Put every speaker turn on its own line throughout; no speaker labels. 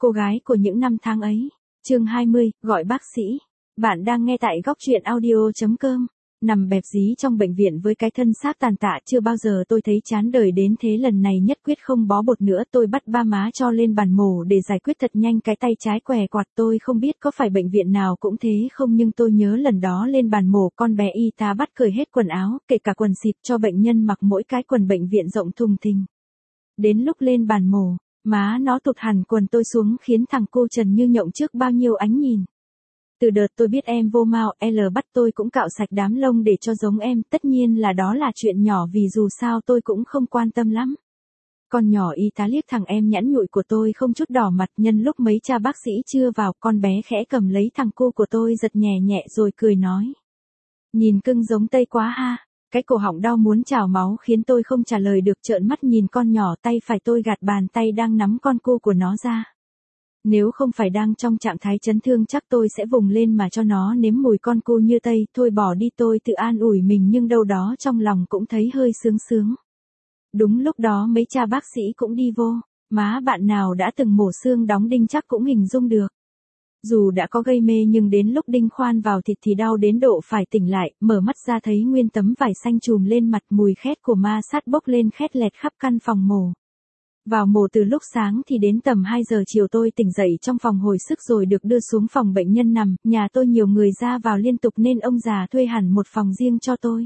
Cô gái của những năm tháng ấy. Chương 20, gọi bác sĩ. Bạn đang nghe tại góc truyện audio.com. Nằm bẹp dí trong bệnh viện với cái thân xác tàn tạ, chưa bao giờ tôi thấy chán đời đến thế, lần này nhất quyết không bó bột nữa. Tôi bắt ba má cho lên bàn mổ để giải quyết thật nhanh, cái tay trái què quạt. Tôi không biết có phải bệnh viện nào cũng thế không, nhưng tôi nhớ lần đó lên bàn mổ, con bé y tá bắt cởi hết quần áo, kể cả quần xịp, cho bệnh nhân mặc mỗi cái quần bệnh viện rộng thùng thình. Đến lúc lên bàn mổ, má nó tụt hẳn quần tôi xuống, khiến thằng cô Trần như nhộng trước bao nhiêu ánh nhìn. Từ đợt tôi biết em vô mao, L bắt tôi cũng cạo sạch đám lông để cho giống em, tất nhiên là đó là chuyện nhỏ vì dù sao tôi cũng không quan tâm lắm. Con nhỏ y tá liếc thằng em nhẵn nhụi của tôi không chút đỏ mặt, nhân lúc mấy cha bác sĩ chưa vào, con bé khẽ cầm lấy thằng cô của tôi giật nhẹ nhẹ rồi cười nói. Nhìn cưng giống Tây quá ha. Cái cổ họng đau muốn trào máu khiến tôi không trả lời được, trợn mắt nhìn con nhỏ, tay phải tôi gạt bàn tay đang nắm con cu của nó ra. Nếu không phải đang trong trạng thái chấn thương chắc tôi sẽ vùng lên mà cho nó nếm mùi con cu như Tây. Thôi bỏ đi, tôi tự an ủi mình, nhưng đâu đó trong lòng cũng thấy hơi sướng sướng. Đúng lúc đó mấy cha bác sĩ cũng đi vô. Má bạn nào đã từng mổ xương đóng đinh chắc cũng hình dung được. Dù đã có gây mê nhưng đến lúc đinh khoan vào thịt thì đau đến độ phải tỉnh lại, mở mắt ra thấy nguyên tấm vải xanh trùm lên mặt, mùi khét của ma sát bốc lên khét lẹt khắp căn phòng mổ. Vào mổ từ lúc sáng thì đến tầm 2 giờ chiều tôi tỉnh dậy trong phòng hồi sức rồi được đưa xuống phòng bệnh nhân nằm. Nhà tôi nhiều người ra vào liên tục nên ông già thuê hẳn một phòng riêng cho tôi.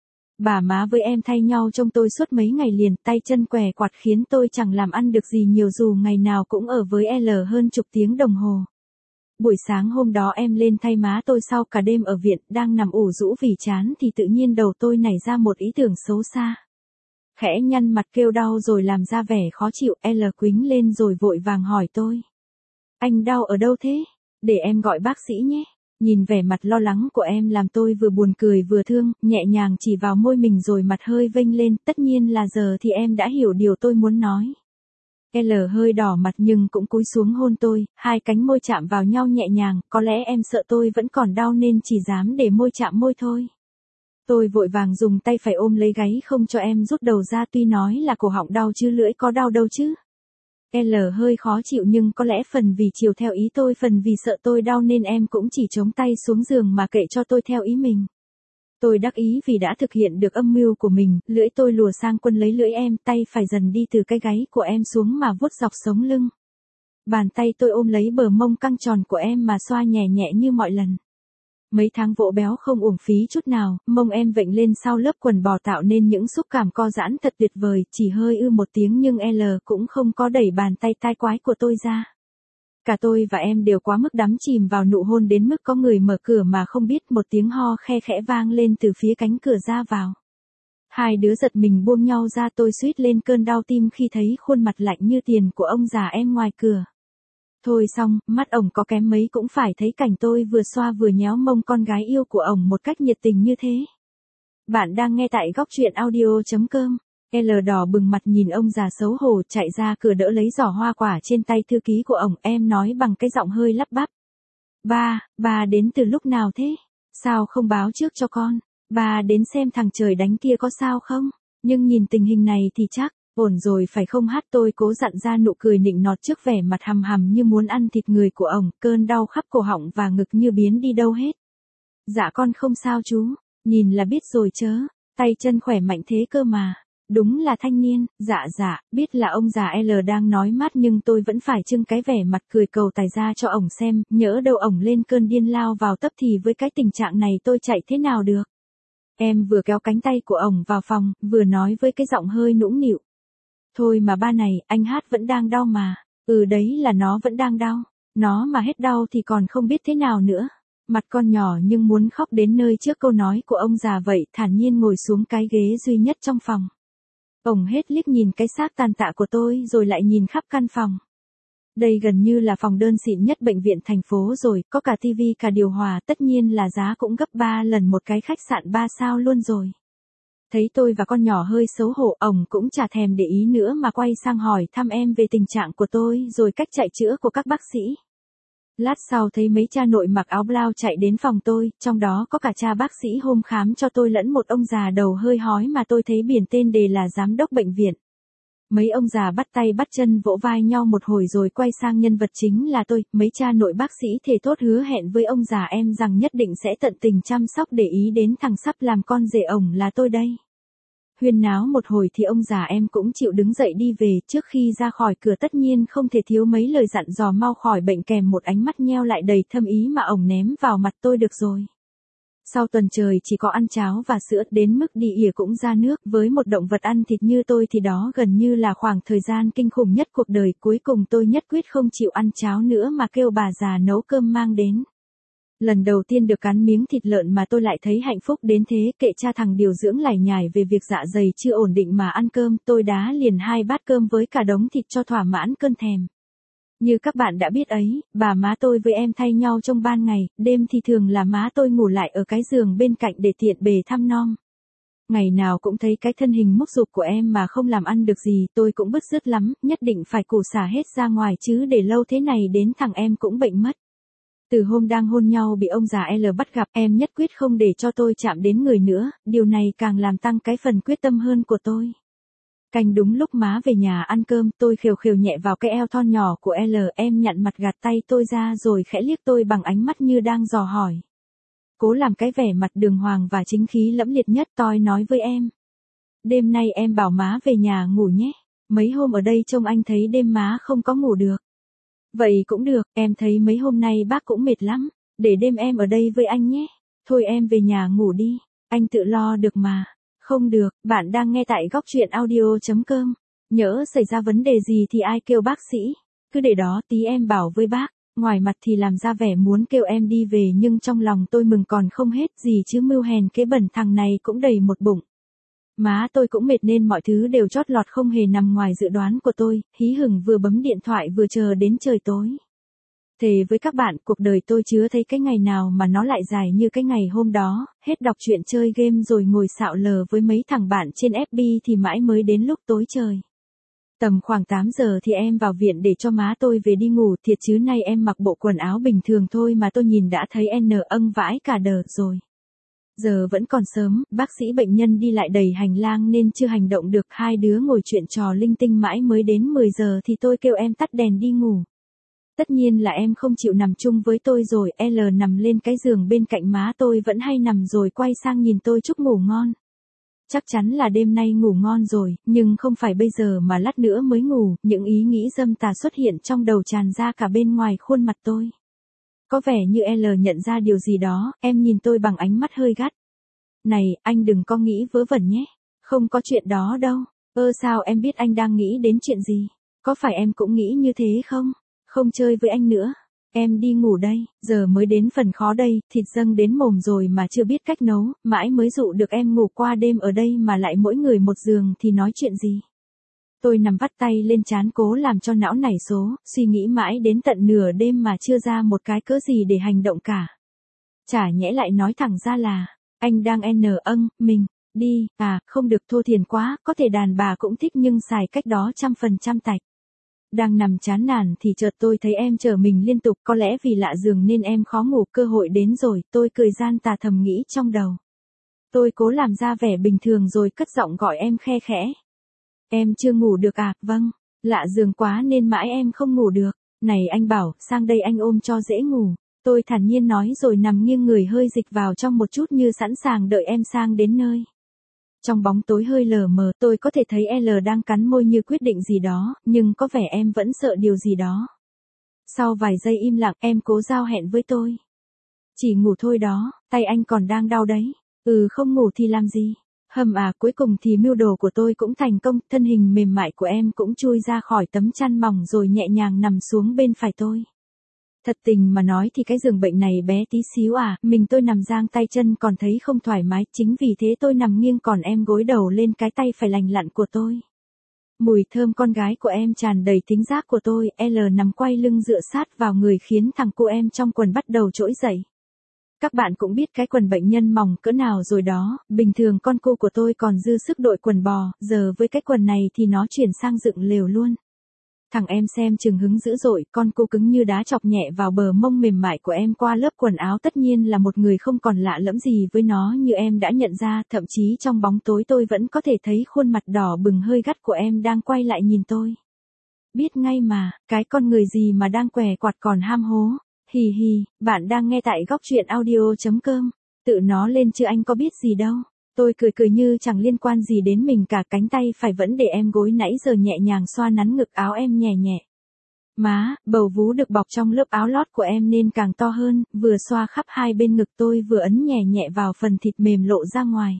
Bà má với em thay nhau trông tôi suốt mấy ngày liền, tay chân què quạt khiến tôi chẳng làm ăn được gì nhiều dù ngày nào cũng ở với L hơn chục tiếng đồng hồ. Buổi sáng hôm đó em lên thay má tôi sau cả đêm ở viện, đang nằm ủ rũ vì chán thì tự nhiên đầu tôi nảy ra một ý tưởng xấu xa. Khẽ nhăn mặt kêu đau rồi làm ra vẻ khó chịu, L quính lên rồi vội vàng hỏi tôi. Anh đau ở đâu thế? Để em gọi bác sĩ nhé. Nhìn vẻ mặt lo lắng của em làm tôi vừa buồn cười vừa thương, nhẹ nhàng chỉ vào môi mình rồi mặt hơi vênh lên, tất nhiên là giờ thì em đã hiểu điều tôi muốn nói. L hơi đỏ mặt nhưng cũng cúi xuống hôn tôi, hai cánh môi chạm vào nhau nhẹ nhàng, có lẽ em sợ tôi vẫn còn đau nên chỉ dám để môi chạm môi thôi. Tôi vội vàng dùng tay phải ôm lấy gáy không cho em rút đầu ra, tuy nói là cổ họng đau chứ lưỡi có đau đâu chứ. L hơi khó chịu nhưng có lẽ phần vì chiều theo ý tôi, phần vì sợ tôi đau nên em cũng chỉ chống tay xuống giường mà kệ cho tôi theo ý mình. Tôi đắc ý vì đã thực hiện được âm mưu của mình, lưỡi tôi lùa sang quân lấy lưỡi em, tay phải dần đi từ cái gáy của em xuống mà vuốt dọc sống lưng. Bàn tay tôi ôm lấy bờ mông căng tròn của em mà xoa nhẹ nhẹ như mọi lần. Mấy tháng vỗ béo không uổng phí chút nào, mông em vểnh lên sau lớp quần bò tạo nên những xúc cảm co giãn thật tuyệt vời, chỉ hơi một tiếng nhưng L cũng không có đẩy bàn tay tai quái của tôi ra. Cả tôi và em đều quá mức đắm chìm vào nụ hôn đến mức có người mở cửa mà không biết, một tiếng ho khe khẽ vang lên từ phía cánh cửa ra vào. Hai đứa giật mình buông nhau ra, tôi suýt lên cơn đau tim khi thấy khuôn mặt lạnh như tiền của ông già em ngoài cửa. Thôi xong, mắt ổng có kém mấy cũng phải thấy cảnh tôi vừa xoa vừa nhéo mông con gái yêu của ổng một cách nhiệt tình như thế. Bạn đang nghe tại góc truyện audio.com. L đỏ bừng mặt nhìn ông già xấu hổ chạy ra cửa đỡ lấy giỏ hoa quả trên tay thư ký của ổng, em nói bằng cái giọng hơi lắp bắp. Ba đến từ lúc nào thế? Sao không báo trước cho con? Ba đến xem thằng trời đánh kia có sao không? Nhưng nhìn tình hình này thì chắc, ổn rồi phải không? Hát tôi cố dặn ra nụ cười nịnh nọt trước vẻ mặt hầm hầm như muốn ăn thịt người của ổng, cơn đau khắp cổ họng và ngực như biến đi đâu hết. Dạ con không sao chú, nhìn là biết rồi chớ, tay chân khỏe mạnh thế cơ mà. Đúng là thanh niên, dạ, biết là ông già L đang nói mát nhưng tôi vẫn phải trưng cái vẻ mặt cười cầu tài ra cho ổng xem, nhỡ đâu ổng lên cơn điên lao vào tấp thì với cái tình trạng này tôi chạy thế nào được. Em vừa kéo cánh tay của ổng vào phòng, vừa nói với cái giọng hơi nũng nịu. Thôi mà ba này, anh Hát vẫn đang đau mà. Đấy là nó vẫn đang đau. Nó mà hết đau thì còn không biết thế nào nữa. Mặt con nhỏ nhưng muốn khóc đến nơi trước câu nói của ông già vậy, thản nhiên ngồi xuống cái ghế duy nhất trong phòng. Ổng hết liếc nhìn cái xác tàn tạ của tôi rồi lại nhìn khắp căn phòng. Đây gần như là phòng đơn xịn nhất bệnh viện thành phố rồi, có cả tivi cả điều hòa, tất nhiên là giá cũng gấp 3 lần một cái khách sạn 3 sao luôn rồi. Thấy tôi và con nhỏ hơi xấu hổ, ổng cũng chả thèm để ý nữa mà quay sang hỏi thăm em về tình trạng của tôi rồi cách chạy chữa của các bác sĩ. Lát sau thấy mấy cha nội mặc áo blau chạy đến phòng tôi, trong đó có cả cha bác sĩ hôm khám cho tôi lẫn một ông già đầu hơi hói mà tôi thấy biển tên đề là giám đốc bệnh viện. Mấy ông già bắt tay bắt chân vỗ vai nhau một hồi rồi quay sang nhân vật chính là tôi, mấy cha nội bác sĩ thề thốt hứa hẹn với ông già em rằng nhất định sẽ tận tình chăm sóc để ý đến thằng sắp làm con rể ổng là tôi đây. Huyên náo một hồi thì ông già em cũng chịu đứng dậy đi về, trước khi ra khỏi cửa tất nhiên không thể thiếu mấy lời dặn dò mau khỏi bệnh kèm một ánh mắt nheo lại đầy thâm ý mà ổng ném vào mặt tôi được rồi. Sau tuần trời chỉ có ăn cháo và sữa đến mức đi ỉa cũng ra nước, với một động vật ăn thịt như tôi thì đó gần như là khoảng thời gian kinh khủng nhất cuộc đời. Cuối cùng tôi nhất quyết không chịu ăn cháo nữa mà kêu bà già nấu cơm mang đến. Lần đầu tiên được cắn miếng thịt lợn mà tôi lại thấy hạnh phúc đến thế, kệ cha thằng điều dưỡng lải nhải về việc dạ dày chưa ổn định mà ăn cơm, tôi đá liền 2 bát cơm với cả đống thịt cho thỏa mãn cơn thèm. Như các bạn đã biết ấy, bà má tôi với em thay nhau trong ban ngày, đêm thì thường là má tôi ngủ lại ở cái giường bên cạnh để tiện bề thăm nom. Ngày nào cũng thấy cái thân hình múc giục của em mà không làm ăn được gì, tôi cũng bứt rứt lắm, nhất định phải củ xả hết ra ngoài chứ để lâu thế này đến thằng em cũng bệnh mất. Từ hôm đang hôn nhau bị ông già L bắt gặp, em nhất quyết không để cho tôi chạm đến người nữa, điều này càng làm tăng cái phần quyết tâm hơn của tôi. Canh đúng lúc má về nhà ăn cơm, tôi khều khều nhẹ vào cái eo thon nhỏ của L, em nhặn mặt gạt tay tôi ra rồi khẽ liếc tôi bằng ánh mắt như đang dò hỏi. Cố làm cái vẻ mặt đường hoàng và chính khí lẫm liệt nhất, tôi nói với em. Đêm nay em bảo má về nhà ngủ nhé, mấy hôm ở đây trông anh thấy đêm má không có ngủ được. Vậy cũng được, em thấy mấy hôm nay bác cũng mệt lắm, để đêm em ở đây với anh nhé. Thôi em về nhà ngủ đi, anh tự lo được mà. Không được, bạn đang nghe tại góc truyện audio.com. Nhỡ xảy ra vấn đề gì thì ai kêu bác sĩ, cứ để đó tí em bảo với bác. Ngoài mặt thì làm ra vẻ muốn kêu em đi về nhưng trong lòng tôi mừng còn không hết gì chứ mưu hèn kế bẩn thằng này cũng đầy một bụng. Má tôi cũng mệt nên mọi thứ đều chót lọt không hề nằm ngoài dự đoán của tôi, hí hửng vừa bấm điện thoại vừa chờ đến trời tối. Thề với các bạn, cuộc đời tôi chưa thấy cái ngày nào mà nó lại dài như cái ngày hôm đó, hết đọc truyện chơi game rồi ngồi xạo lờ với mấy thằng bạn trên FB thì mãi mới đến lúc tối trời. Tầm khoảng 8 giờ thì em vào viện để cho má tôi về đi ngủ, thiệt chứ nay em mặc bộ quần áo bình thường thôi mà tôi nhìn đã thấy vãi cả đờ rồi. Giờ vẫn còn sớm, bác sĩ bệnh nhân đi lại đầy hành lang nên chưa hành động được, hai đứa ngồi chuyện trò linh tinh mãi mới đến 10 giờ thì tôi kêu em tắt đèn đi ngủ. Tất nhiên là em không chịu nằm chung với tôi rồi, L nằm lên cái giường bên cạnh má tôi vẫn hay nằm rồi quay sang nhìn tôi chúc ngủ ngon. Chắc chắn là đêm nay ngủ ngon rồi, nhưng không phải bây giờ mà lát nữa mới ngủ, những ý nghĩ dâm tà xuất hiện trong đầu tràn ra cả bên ngoài khuôn mặt tôi. Có vẻ như L nhận ra điều gì đó, em nhìn tôi bằng ánh mắt hơi gắt. Này, anh đừng có nghĩ vớ vẩn nhé, không có chuyện đó đâu. Sao em biết anh đang nghĩ đến chuyện gì? Có phải em cũng nghĩ như thế không? Không chơi với anh nữa. Em đi ngủ đây, giờ mới đến phần khó đây, thịt dâng đến mồm rồi mà chưa biết cách nấu, mãi mới dụ được em ngủ qua đêm ở đây mà lại mỗi người một giường thì nói chuyện gì. Tôi nằm vắt tay lên trán cố làm cho não nảy số, suy nghĩ mãi đến tận nửa đêm mà chưa ra một cái cớ gì để hành động cả. Chả nhẽ lại nói thẳng ra là, anh đang mình, đi, không được thô thiển quá, có thể đàn bà cũng thích nhưng xài cách đó 100% tạch. Đang nằm chán nản thì chợt tôi thấy em chở mình liên tục, có lẽ vì lạ giường nên em khó ngủ, cơ hội đến rồi, tôi cười gian tà thầm nghĩ trong đầu. Tôi cố làm ra vẻ bình thường rồi cất giọng gọi em khe khẽ. Em chưa ngủ được à? Vâng, lạ giường quá nên mãi em không ngủ được. Này anh bảo, sang đây anh ôm cho dễ ngủ. Tôi thản nhiên nói rồi nằm nghiêng người hơi dịch vào trong một chút như sẵn sàng đợi em sang đến nơi. Trong bóng tối hơi lờ mờ tôi có thể thấy L đang cắn môi như quyết định gì đó, nhưng có vẻ em vẫn sợ điều gì đó. Sau vài giây im lặng em cố giao hẹn với tôi. Chỉ ngủ thôi đó, tay anh còn đang đau đấy. Không ngủ thì làm gì? Cuối cùng thì mưu đồ của tôi cũng thành công, thân hình mềm mại của em cũng chui ra khỏi tấm chăn mỏng rồi nhẹ nhàng nằm xuống bên phải tôi. Thật tình mà nói thì cái giường bệnh này bé tí xíu mình tôi nằm giang tay chân còn thấy không thoải mái, chính vì thế tôi nằm nghiêng còn em gối đầu lên cái tay phải lành lặn của tôi. Mùi thơm con gái của em tràn đầy thính giác của tôi, L nằm quay lưng dựa sát vào người khiến thằng cô em trong quần bắt đầu trỗi dậy. Các bạn cũng biết cái quần bệnh nhân mỏng cỡ nào rồi đó, bình thường con cô của tôi còn dư sức đội quần bò, giờ với cái quần này thì nó chuyển sang dựng lều luôn. Thằng em xem chừng hứng dữ dội, con cô cứng như đá chọc nhẹ vào bờ mông mềm mại của em qua lớp quần áo, tất nhiên là một người không còn lạ lẫm gì với nó như em đã nhận ra, thậm chí trong bóng tối tôi vẫn có thể thấy khuôn mặt đỏ bừng hơi gắt của em đang quay lại nhìn tôi. Biết ngay mà, cái con người gì mà đang què quạt còn ham hố. Hì hì, bạn đang nghe tại góc truyện audio.com. Tự nó lên chứ anh có biết gì đâu. Tôi cười cười như chẳng liên quan gì đến mình cả, cánh tay phải vẫn để em gối nãy giờ nhẹ nhàng xoa nắn ngực áo em nhẹ nhẹ. Má, bầu vú được bọc trong lớp áo lót của em nên càng to hơn, vừa xoa khắp hai bên ngực tôi vừa ấn nhẹ nhẹ vào phần thịt mềm lộ ra ngoài.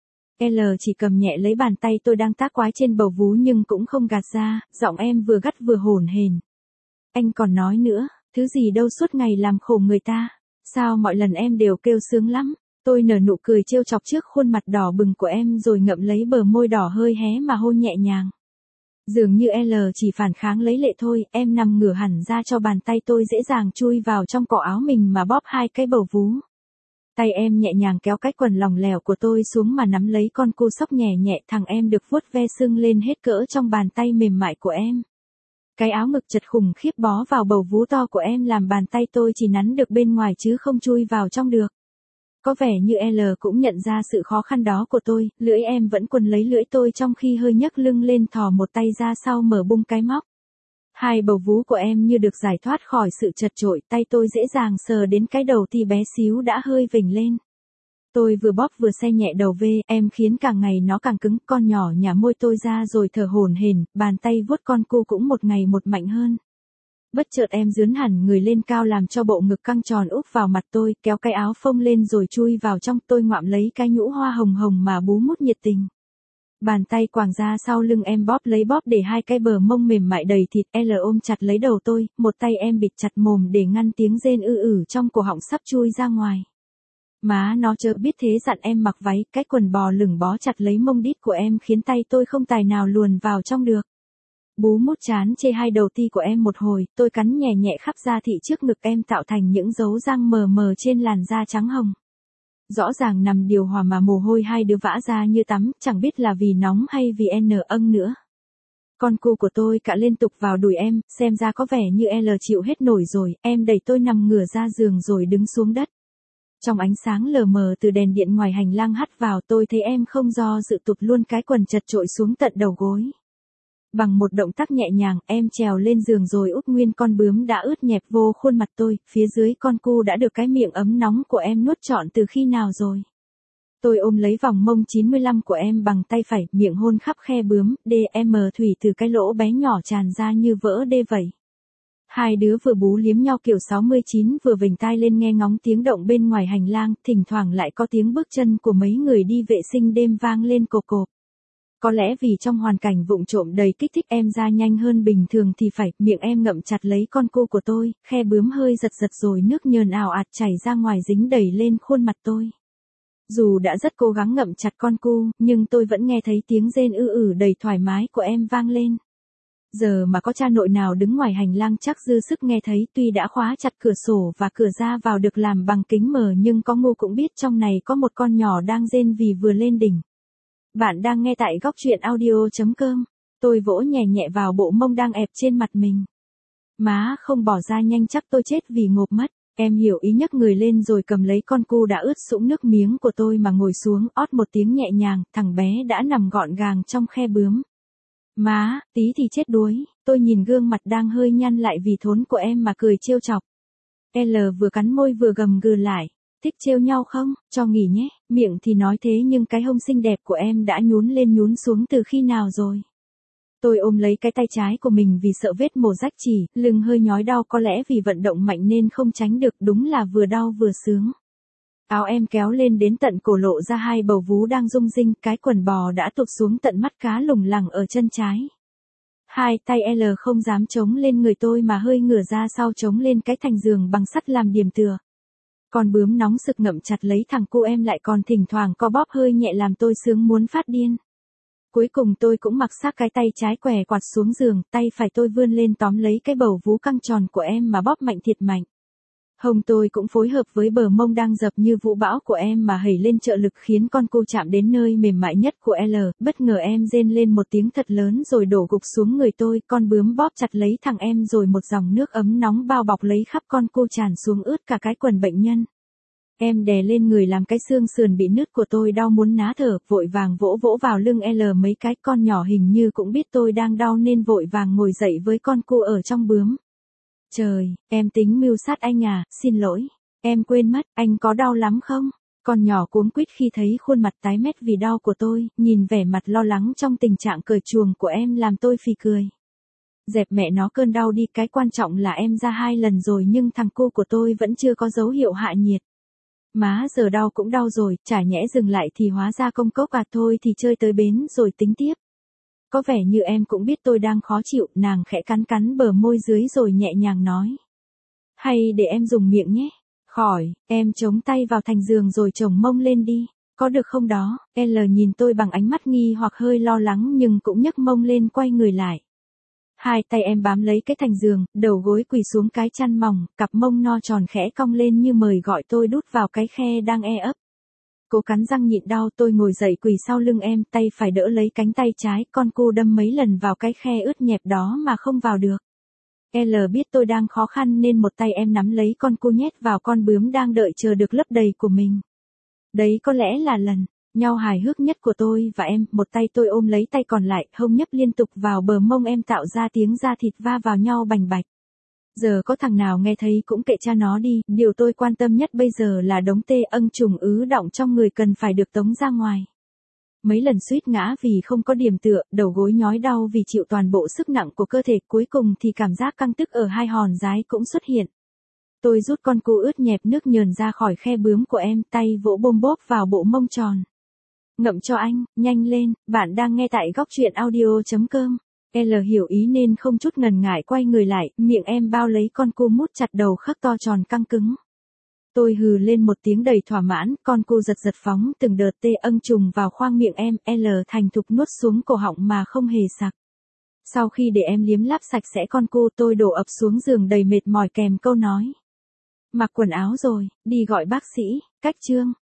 L chỉ cầm nhẹ lấy bàn tay tôi đang tác quái trên bầu vú nhưng cũng không gạt ra, giọng em vừa gắt vừa hổn hển. Anh còn nói nữa, thứ gì đâu suốt ngày làm khổ người ta, sao mọi lần em đều kêu sướng lắm. Tôi nở nụ cười trêu chọc trước khuôn mặt đỏ bừng của em rồi ngậm lấy bờ môi đỏ hơi hé mà hôn nhẹ nhàng. Dường như L chỉ phản kháng lấy lệ thôi, em nằm ngửa hẳn ra cho bàn tay tôi dễ dàng chui vào trong cổ áo mình mà bóp hai cái bầu vú. Tay em nhẹ nhàng kéo cái quần lỏng lẻo của tôi xuống mà nắm lấy con cu sóc nhẹ nhẹ, thằng em được vuốt ve sưng lên hết cỡ trong bàn tay mềm mại của em. Cái áo ngực chật khủng khiếp bó vào bầu vú to của em làm bàn tay tôi chỉ nắn được bên ngoài chứ không chui vào trong được. Có vẻ như L cũng nhận ra sự khó khăn đó của tôi, lưỡi em vẫn quấn lấy lưỡi tôi trong khi hơi nhấc lưng lên thò một tay ra sau mở bung cái móc. Hai bầu vú của em như được giải thoát khỏi sự chật chội, tay tôi dễ dàng sờ đến cái đầu ti bé xíu đã hơi vểnh lên. Tôi vừa bóp vừa xe nhẹ đầu về, em khiến càng ngày nó càng cứng, con nhỏ nhả môi tôi ra rồi thở hổn hển, bàn tay vuốt con cu cũng một ngày một mạnh hơn. Bất chợt em dướn hẳn người lên cao làm cho bộ ngực căng tròn úp vào mặt tôi, kéo cái áo phông lên rồi chui vào trong, tôi ngoạm lấy cái nhũ hoa hồng hồng mà bú mút nhiệt tình. Bàn tay quàng ra sau lưng em bóp để hai cái bờ mông mềm mại đầy thịt, L ôm chặt lấy đầu tôi, một tay em bịt chặt mồm để ngăn tiếng rên trong cổ họng sắp chui ra ngoài. Má nó chợt biết thế dặn em mặc váy, cái quần bò lửng bó chặt lấy mông đít của em khiến tay tôi không tài nào luồn vào trong được. Bú mút chán chê hai đầu ti của em một hồi, tôi cắn nhẹ nhẹ khắp da thị trước ngực em tạo thành những dấu răng mờ mờ trên làn da trắng hồng. Rõ ràng nằm điều hòa mà mồ hôi hai đứa vã ra như tắm, chẳng biết là vì nóng hay vì nữa. Con cu của tôi cạ liên tục vào đùi em, xem ra có vẻ như L chịu hết nổi rồi, em đẩy tôi nằm ngửa ra giường rồi đứng xuống đất. Trong ánh sáng lờ mờ từ đèn điện ngoài hành lang hắt vào, tôi thấy em không do dự tụt luôn cái quần chật chội xuống tận đầu gối. Bằng một động tác nhẹ nhàng, em trèo lên giường rồi úp nguyên con bướm đã ướt nhẹp vô khuôn mặt tôi, phía dưới con cu đã được cái miệng ấm nóng của em nuốt trọn từ khi nào rồi. Tôi ôm lấy vòng mông 95 của em bằng tay phải, miệng hôn khắp khe bướm, DM thủy từ cái lỗ bé nhỏ tràn ra như vỡ đê vậy. Hai đứa vừa bú liếm nhau kiểu 69 vừa vểnh tai lên nghe ngóng tiếng động bên ngoài hành lang, thỉnh thoảng lại có tiếng bước chân của mấy người đi vệ sinh đêm vang lên cộp cộp. Có lẽ vì trong hoàn cảnh vụng trộm đầy kích thích em ra nhanh hơn bình thường thì phải, miệng em ngậm chặt lấy con cu của tôi, khe bướm hơi giật giật rồi nước nhờn ào ạt chảy ra ngoài dính đầy lên khuôn mặt tôi. Dù đã rất cố gắng ngậm chặt con cu, nhưng tôi vẫn nghe thấy tiếng rên đầy thoải mái của em vang lên. Giờ mà có cha nội nào đứng ngoài hành lang chắc dư sức nghe thấy, tuy đã khóa chặt cửa sổ và cửa ra vào được làm bằng kính mờ nhưng có ngu cũng biết trong này có một con nhỏ đang rên vì vừa lên đỉnh. Bạn đang nghe tại góc truyện audio.com. Tôi vỗ nhẹ nhẹ vào bộ mông đang ẹp trên mặt mình. Má không bỏ ra nhanh chắc tôi chết vì ngộp mất. Em hiểu ý, nhấc người lên rồi cầm lấy con cu đã ướt sũng nước miếng của tôi mà ngồi xuống, ót một tiếng nhẹ nhàng, thằng bé đã nằm gọn gàng trong khe bướm. Má, tí thì chết đuối, tôi nhìn gương mặt đang hơi nhăn lại vì thốn của em mà cười trêu chọc. L vừa cắn môi vừa gầm gừ lại. Thích trêu nhau không, cho nghỉ nhé, miệng thì nói thế nhưng cái hông xinh đẹp của em đã nhún lên nhún xuống từ khi nào rồi. Tôi ôm lấy cái tay trái của mình vì sợ vết mổ rách chỉ, lưng hơi nhói đau, có lẽ vì vận động mạnh nên không tránh được, đúng là vừa đau vừa sướng. Áo em kéo lên đến tận cổ lộ ra hai bầu vú đang rung rinh, cái quần bò đã tụt xuống tận mắt cá lủng lẳng ở chân trái. Hai tay L không dám chống lên người tôi mà hơi ngửa ra sau chống lên cái thành giường bằng sắt làm điểm tựa. Con bướm nóng sực ngậm chặt lấy thằng cu em lại còn thỉnh thoảng co bóp hơi nhẹ làm tôi sướng muốn phát điên. Cuối cùng tôi cũng mặc xác cái tay trái què quạt xuống giường, tay phải tôi vươn lên tóm lấy cái bầu vú căng tròn của em mà bóp mạnh thiệt mạnh. Hông tôi cũng phối hợp với bờ mông đang dập như vũ bão của em mà hẩy lên trợ lực khiến con cu chạm đến nơi mềm mại nhất của L, bất ngờ em rên lên một tiếng thật lớn rồi đổ gục xuống người tôi, con bướm bóp chặt lấy thằng em rồi một dòng nước ấm nóng bao bọc lấy khắp con cu tràn xuống ướt cả cái quần bệnh nhân. Em đè lên người làm cái xương sườn bị nứt của tôi đau muốn ná thở, vội vàng vỗ vỗ vào lưng L mấy cái, con nhỏ hình như cũng biết tôi đang đau nên vội vàng ngồi dậy với con cu ở trong bướm. Trời, em tính mưu sát anh à, xin lỗi. Em quên mất, anh có đau lắm không? Con nhỏ cuống quýt khi thấy khuôn mặt tái mét vì đau của tôi, nhìn vẻ mặt lo lắng trong tình trạng cởi chuồng của em làm tôi phì cười. Dẹp mẹ nó cơn đau đi, cái quan trọng là em ra 2 lần rồi nhưng thằng cu của tôi vẫn chưa có dấu hiệu hạ nhiệt. Má giờ đau cũng đau rồi, chả nhẽ dừng lại thì hóa ra công cốc à, thôi thì chơi tới bến rồi tính tiếp. Có vẻ như em cũng biết tôi đang khó chịu, nàng khẽ cắn cắn bờ môi dưới rồi nhẹ nhàng nói. Hay để em dùng miệng nhé. Khỏi, em chống tay vào thành giường rồi chồng mông lên đi. Có được không đó? L nhìn tôi bằng ánh mắt nghi hoặc hơi lo lắng nhưng cũng nhấc mông lên quay người lại. Hai tay em bám lấy cái thành giường, đầu gối quỳ xuống cái chăn mỏng, cặp mông no tròn khẽ cong lên như mời gọi tôi đút vào cái khe đang e ấp. Cố cắn răng nhịn đau, tôi ngồi dậy quỳ sau lưng em, tay phải đỡ lấy cánh tay trái, con cu đâm mấy lần vào cái khe ướt nhẹp đó mà không vào được. L biết tôi đang khó khăn nên một tay em nắm lấy con cu nhét vào con bướm đang đợi chờ được lấp đầy của mình. Đấy có lẽ là lần nhau hài hước nhất của tôi và em, một tay tôi ôm lấy tay còn lại, hông nhấp liên tục vào bờ mông em tạo ra tiếng da thịt va vào nhau bành bạch. Giờ có thằng nào nghe thấy cũng kệ cha nó đi, điều tôi quan tâm nhất bây giờ là đống tê âng trùng ứ đọng trong người cần phải được tống ra ngoài. Mấy lần suýt ngã vì không có điểm tựa, đầu gối nhói đau vì chịu toàn bộ sức nặng của cơ thể, cuối cùng thì cảm giác căng tức ở hai hòn dái cũng xuất hiện. Tôi rút con cu ướt nhẹp nước nhờn ra khỏi khe bướm của em, tay vỗ bôm bốp vào bộ mông tròn. Ngậm cho anh, nhanh lên, bạn đang nghe tại góc truyện audio.com. L hiểu ý nên không chút ngần ngại quay người lại, miệng em bao lấy con cu mút chặt đầu khắc to tròn căng cứng. Tôi hừ lên một tiếng đầy thỏa mãn, con cu giật giật phóng từng đợt tê âng trùng vào khoang miệng em, L thành thục nuốt xuống cổ họng mà không hề sặc. Sau khi để em liếm láp sạch sẽ con cu, tôi đổ ập xuống giường đầy mệt mỏi kèm câu nói. Mặc quần áo rồi, đi gọi bác sĩ, cách chương.